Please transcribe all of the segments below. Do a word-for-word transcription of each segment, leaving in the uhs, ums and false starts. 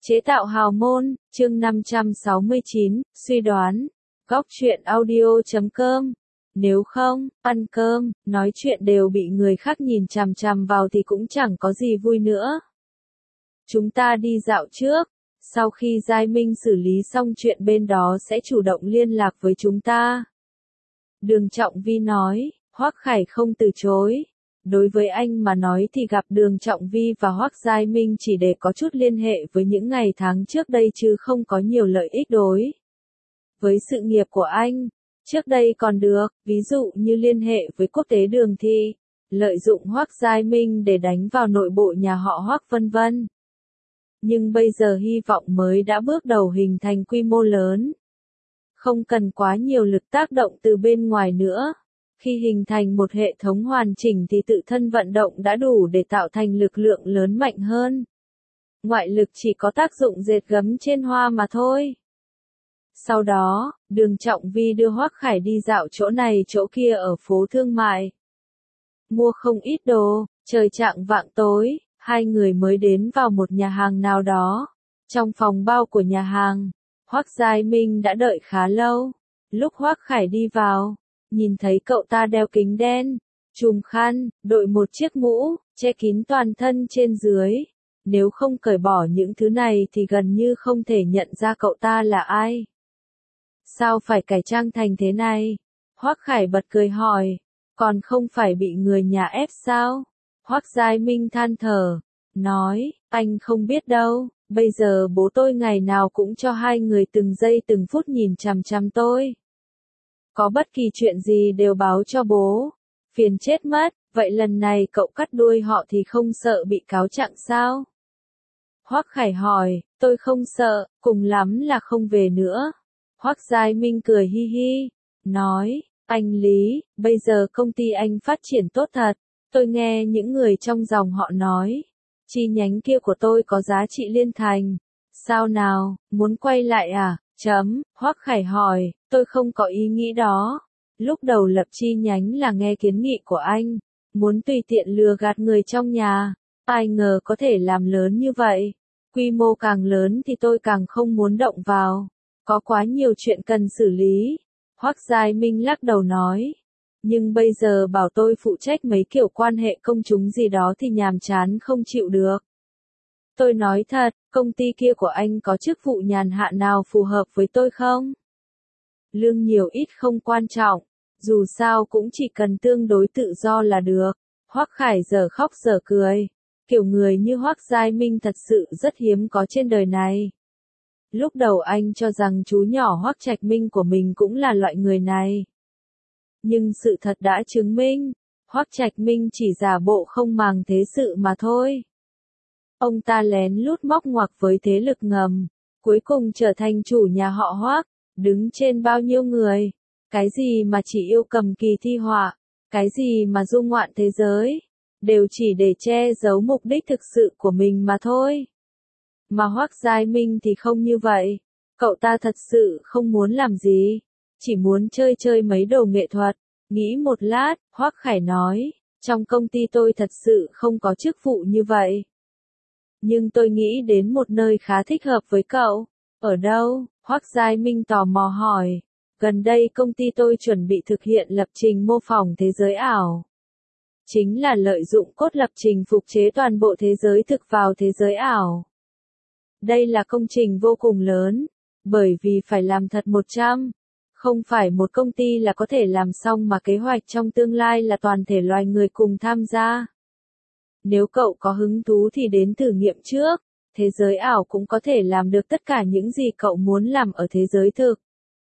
Chế tạo hào môn, chương năm trăm sáu mươi chín, suy đoán. Góc truyện audio chấm com. Nếu không, ăn cơm, nói chuyện đều bị người khác nhìn chằm chằm vào thì cũng chẳng có gì vui nữa. Chúng ta đi dạo trước. Sau khi Giai Minh xử lý xong chuyện bên đó sẽ chủ động liên lạc với chúng ta. Đường Trọng Vi nói, Hoắc Khải không từ chối. Đối với anh mà nói thì gặp Đường Trọng Vi và Hoắc Giai Minh chỉ để có chút liên hệ với những ngày tháng trước đây chứ không có nhiều lợi ích đối với sự nghiệp của anh. Trước đây còn được, ví dụ như liên hệ với quốc tế Đường Thị, lợi dụng Hoắc Giai Minh để đánh vào nội bộ nhà họ Hoắc vân vân. Nhưng bây giờ hy vọng mới đã bước đầu hình thành quy mô lớn. Không cần quá nhiều lực tác động từ bên ngoài nữa. Khi hình thành một hệ thống hoàn chỉnh thì tự thân vận động đã đủ để tạo thành lực lượng lớn mạnh hơn. Ngoại lực chỉ có tác dụng dệt gấm trên hoa mà thôi. Sau đó, Đường Trọng Vi đưa Hoắc Khải đi dạo chỗ này chỗ kia ở phố thương mại. Mua không ít đồ, trời chạng vạng tối, hai người mới đến vào một nhà hàng nào đó. Trong phòng bao của nhà hàng, Hoắc Giai Minh đã đợi khá lâu. Lúc Hoắc Khải đi vào, nhìn thấy cậu ta đeo kính đen, trùm khăn, đội một chiếc mũ, che kín toàn thân trên dưới. Nếu không cởi bỏ những thứ này thì gần như không thể nhận ra cậu ta là ai. Sao phải cải trang thành thế này? Hoắc Khải bật cười hỏi, còn không phải bị người nhà ép sao? Hoắc Giai Minh than thở, nói, anh không biết đâu, bây giờ bố tôi ngày nào cũng cho hai người từng giây từng phút nhìn chằm chằm tôi. Có bất kỳ chuyện gì đều báo cho bố. Phiền chết mất, vậy lần này cậu cắt đuôi họ thì không sợ bị cáo trạng sao? Hoắc Khải hỏi, tôi không sợ, cùng lắm là không về nữa. Hoắc Giai Minh cười hi hi, nói, anh Lý, bây giờ công ty anh phát triển tốt thật. Tôi nghe những người trong dòng họ nói, chi nhánh kia của tôi có giá trị liên thành. Sao nào, muốn quay lại à? Chấm, Hoắc Khải hỏi, tôi không có ý nghĩ đó. Lúc đầu lập chi nhánh là nghe kiến nghị của anh, muốn tùy tiện lừa gạt người trong nhà. Ai ngờ có thể làm lớn như vậy. Quy mô càng lớn thì tôi càng không muốn động vào. Có quá nhiều chuyện cần xử lý. Hoắc Giai Minh lắc đầu nói. Nhưng bây giờ bảo tôi phụ trách mấy kiểu quan hệ công chúng gì đó thì nhàm chán không chịu được. Tôi nói thật, công ty kia của anh có chức vụ nhàn hạ nào phù hợp với tôi không? Lương nhiều ít không quan trọng, dù sao cũng chỉ cần tương đối tự do là được. Hoắc Khải giờ khóc giờ cười. Kiểu người như Hoắc Giai Minh thật sự rất hiếm có trên đời này. Lúc đầu anh cho rằng chú nhỏ Hoắc Trạch Minh của mình cũng là loại người này. Nhưng sự thật đã chứng minh, Hoắc Trạch Minh chỉ giả bộ không màng thế sự mà thôi. Ông ta lén lút móc ngoặc với thế lực ngầm, cuối cùng trở thành chủ nhà họ Hoắc, đứng trên bao nhiêu người. Cái gì mà chỉ yêu cầm kỳ thi họa, cái gì mà du ngoạn thế giới, đều chỉ để che giấu mục đích thực sự của mình mà thôi. Mà Hoắc Giai Minh thì không như vậy, cậu ta thật sự không muốn làm gì, chỉ muốn chơi chơi mấy đồ nghệ thuật. Nghĩ một lát, Hoắc Khải nói, trong công ty tôi thật sự không có chức vụ như vậy. Nhưng tôi nghĩ đến một nơi khá thích hợp với cậu. Ở đâu? Hoắc Giai Minh tò mò hỏi. Gần đây công ty tôi chuẩn bị thực hiện lập trình mô phỏng thế giới ảo. Chính là lợi dụng cốt lập trình phục chế toàn bộ thế giới thực vào thế giới ảo. Đây là công trình vô cùng lớn, bởi vì phải làm thật một trăm. Không phải một công ty là có thể làm xong mà kế hoạch trong tương lai là toàn thể loài người cùng tham gia. Nếu cậu có hứng thú thì đến thử nghiệm trước, thế giới ảo cũng có thể làm được tất cả những gì cậu muốn làm ở thế giới thực.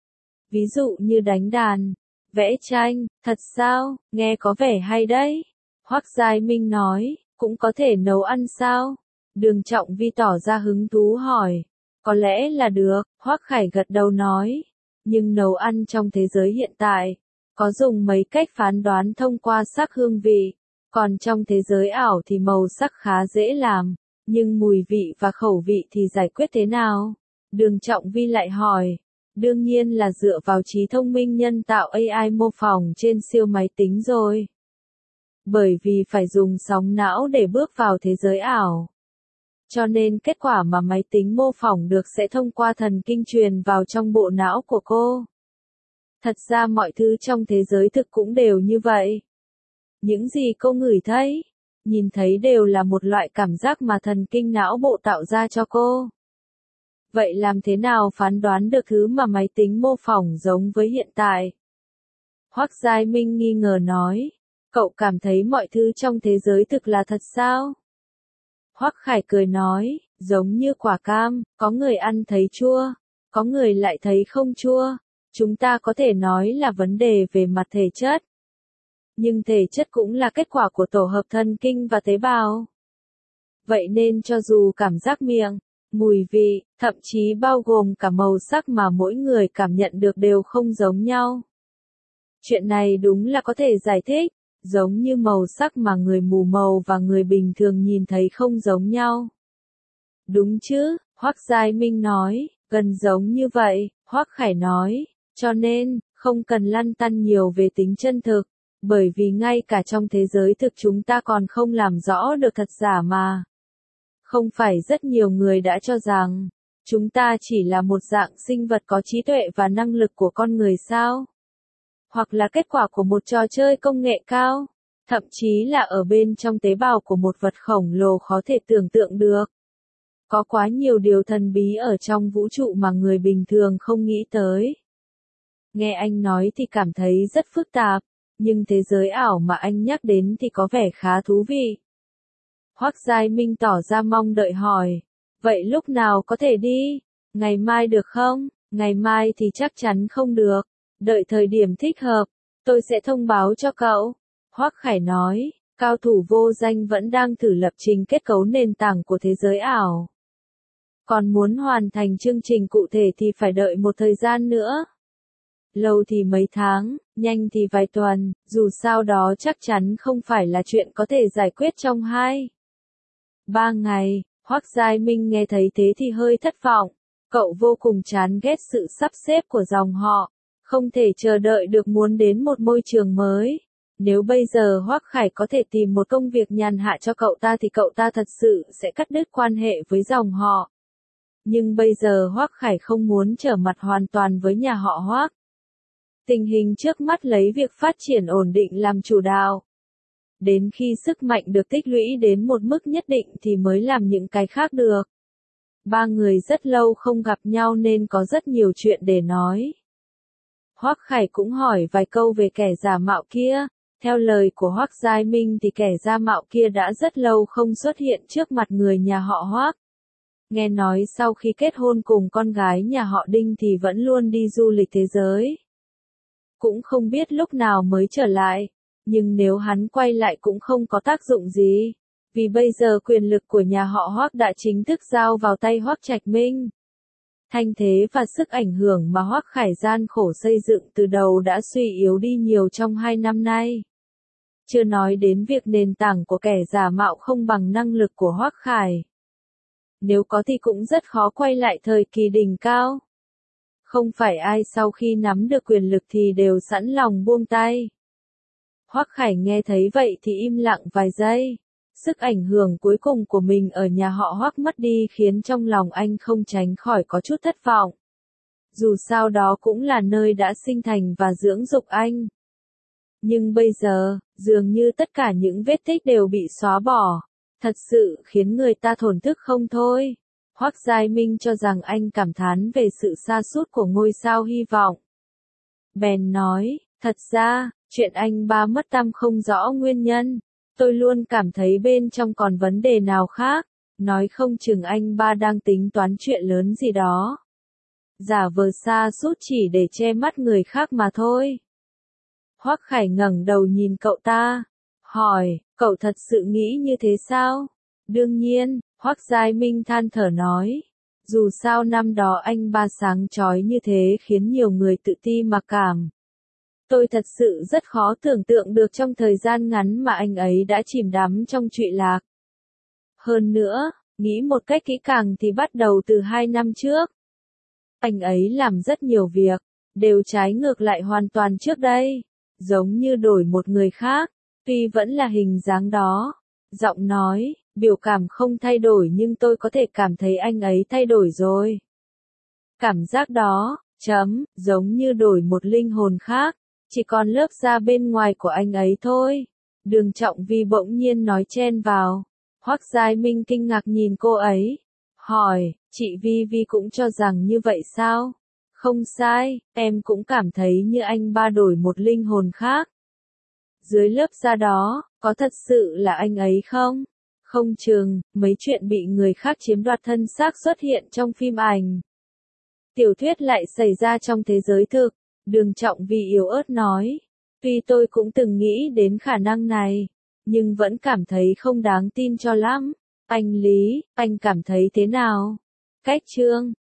Ví dụ như đánh đàn, vẽ tranh, thật sao, nghe có vẻ hay đấy. Hoắc Giai Minh nói, cũng có thể nấu ăn sao? Đường Trọng Vi tỏ ra hứng thú hỏi. Có lẽ là được, Hoắc Khải gật đầu nói. Nhưng nấu ăn trong thế giới hiện tại, có dùng mấy cách phán đoán thông qua sắc hương vị. Còn trong thế giới ảo thì màu sắc khá dễ làm, nhưng mùi vị và khẩu vị thì giải quyết thế nào? Đường Trọng Vi lại hỏi. Đương nhiên là dựa vào trí thông minh nhân tạo a i mô phỏng trên siêu máy tính rồi. Bởi vì phải dùng sóng não để bước vào thế giới ảo. Cho nên kết quả mà máy tính mô phỏng được sẽ thông qua thần kinh truyền vào trong bộ não của cô. Thật ra mọi thứ trong thế giới thực cũng đều như vậy. Những gì cô ngửi thấy, nhìn thấy đều là một loại cảm giác mà thần kinh não bộ tạo ra cho cô. Vậy làm thế nào phán đoán được thứ mà máy tính mô phỏng giống với hiện tại? Hoắc Giai Minh nghi ngờ nói, cậu cảm thấy mọi thứ trong thế giới thực là thật sao? Hoắc Khải cười nói, giống như quả cam, có người ăn thấy chua, có người lại thấy không chua. Chúng ta có thể nói là vấn đề về mặt thể chất. Nhưng thể chất cũng là kết quả của tổ hợp thần kinh và tế bào. Vậy nên cho dù cảm giác miệng, mùi vị, thậm chí bao gồm cả màu sắc mà mỗi người cảm nhận được đều không giống nhau. Chuyện này đúng là có thể giải thích, giống như màu sắc mà người mù màu và người bình thường nhìn thấy không giống nhau. Đúng chứ, Hoắc Giai Minh nói, gần giống như vậy, Hoắc Khải nói, cho nên, không cần lăn tăn nhiều về tính chân thực, bởi vì ngay cả trong thế giới thực chúng ta còn không làm rõ được thật giả mà. Không phải rất nhiều người đã cho rằng, chúng ta chỉ là một dạng sinh vật có trí tuệ và năng lực của con người sao? Hoặc là kết quả của một trò chơi công nghệ cao, thậm chí là ở bên trong tế bào của một vật khổng lồ khó thể tưởng tượng được. Có quá nhiều điều thần bí ở trong vũ trụ mà người bình thường không nghĩ tới. Nghe anh nói thì cảm thấy rất phức tạp, nhưng thế giới ảo mà anh nhắc đến thì có vẻ khá thú vị. Hoắc Giai Minh tỏ ra mong đợi hỏi, vậy lúc nào có thể đi? Ngày mai được không? Ngày mai thì chắc chắn không được, đợi thời điểm thích hợp, tôi sẽ thông báo cho cậu. Hoắc Khải nói, cao thủ vô danh vẫn đang thử lập trình kết cấu nền tảng của thế giới ảo. Còn muốn hoàn thành chương trình cụ thể thì phải đợi một thời gian nữa. Lâu thì mấy tháng, nhanh thì vài tuần, dù sao đó chắc chắn không phải là chuyện có thể giải quyết trong hai, ba ngày. Hoắc Giai Minh nghe thấy thế thì hơi thất vọng. Cậu vô cùng chán ghét sự sắp xếp của dòng họ, không thể chờ đợi được muốn đến một môi trường mới. Nếu bây giờ Hoắc Khải có thể tìm một công việc nhàn hạ cho cậu ta thì cậu ta thật sự sẽ cắt đứt quan hệ với dòng họ. Nhưng bây giờ Hoắc Khải không muốn trở mặt hoàn toàn với nhà họ Hoắc. Tình hình trước mắt lấy việc phát triển ổn định làm chủ đạo. Đến khi sức mạnh được tích lũy đến một mức nhất định thì mới làm những cái khác được. Ba người rất lâu không gặp nhau nên có rất nhiều chuyện để nói. Hoắc Khải cũng hỏi vài câu về kẻ giả mạo kia. Theo lời của Hoắc Giai Minh thì kẻ giả mạo kia đã rất lâu không xuất hiện trước mặt người nhà họ Hoắc. Nghe nói sau khi kết hôn cùng con gái nhà họ Đinh thì vẫn luôn đi du lịch thế giới. Cũng không biết lúc nào mới trở lại, nhưng nếu hắn quay lại cũng không có tác dụng gì, vì bây giờ quyền lực của nhà họ Hoắc đã chính thức giao vào tay Hoắc Trạch Minh. Thanh thế và sức ảnh hưởng mà Hoắc Khải gian khổ xây dựng từ đầu đã suy yếu đi nhiều trong hai năm nay. Chưa nói đến việc nền tảng của kẻ giả mạo không bằng năng lực của Hoắc Khải. Nếu có thì cũng rất khó quay lại thời kỳ đỉnh cao. Không phải ai sau khi nắm được quyền lực thì đều sẵn lòng buông tay. Hoắc Khải nghe thấy vậy thì im lặng vài giây. Sức ảnh hưởng cuối cùng của mình ở nhà họ Hoắc mất đi khiến trong lòng anh không tránh khỏi có chút thất vọng. Dù sao đó cũng là nơi đã sinh thành và dưỡng dục anh. Nhưng bây giờ, dường như tất cả những vết tích đều bị xóa bỏ. Thật sự khiến người ta thổn thức không thôi. Hoắc Giai Minh cho rằng anh cảm thán về sự sa sút của ngôi sao hy vọng. Bèn nói, thật ra, chuyện anh ba mất tăm không rõ nguyên nhân. Tôi luôn cảm thấy bên trong còn vấn đề nào khác. Nói không chừng anh ba đang tính toán chuyện lớn gì đó. Giả vờ sa sút chỉ để che mắt người khác mà thôi. Hoắc Khải ngẩng đầu nhìn cậu ta. Hỏi, cậu thật sự nghĩ như thế sao? Đương nhiên, Hoắc Giai Minh than thở nói. Dù sao năm đó anh ba sáng chói như thế khiến nhiều người tự ti mặc cảm. Tôi thật sự rất khó tưởng tượng được trong thời gian ngắn mà anh ấy đã chìm đắm trong trụy lạc. Hơn nữa, nghĩ một cách kỹ càng thì bắt đầu từ hai năm trước. Anh ấy làm rất nhiều việc, đều trái ngược lại hoàn toàn trước đây. Giống như đổi một người khác, tuy vẫn là hình dáng đó, giọng nói, Biểu cảm không thay đổi nhưng tôi có thể cảm thấy anh ấy thay đổi rồi. Cảm giác đó, chấm, giống như đổi một linh hồn khác, chỉ còn lớp da bên ngoài của anh ấy thôi. Đường Trọng Vi bỗng nhiên nói chen vào. Hoắc Giai Minh kinh ngạc nhìn cô ấy, hỏi, chị Vi Vi cũng cho rằng như vậy sao? Không sai, em cũng cảm thấy như anh ba đổi một linh hồn khác. Dưới lớp da đó, có thật sự là anh ấy không? Không chừng, mấy chuyện bị người khác chiếm đoạt thân xác xuất hiện trong phim ảnh. Tiểu thuyết lại xảy ra trong thế giới thực, Đường Trọng Vi yếu ớt nói. Tuy tôi cũng từng nghĩ đến khả năng này, nhưng vẫn cảm thấy không đáng tin cho lắm. Anh Lý, anh cảm thấy thế nào? Cách chương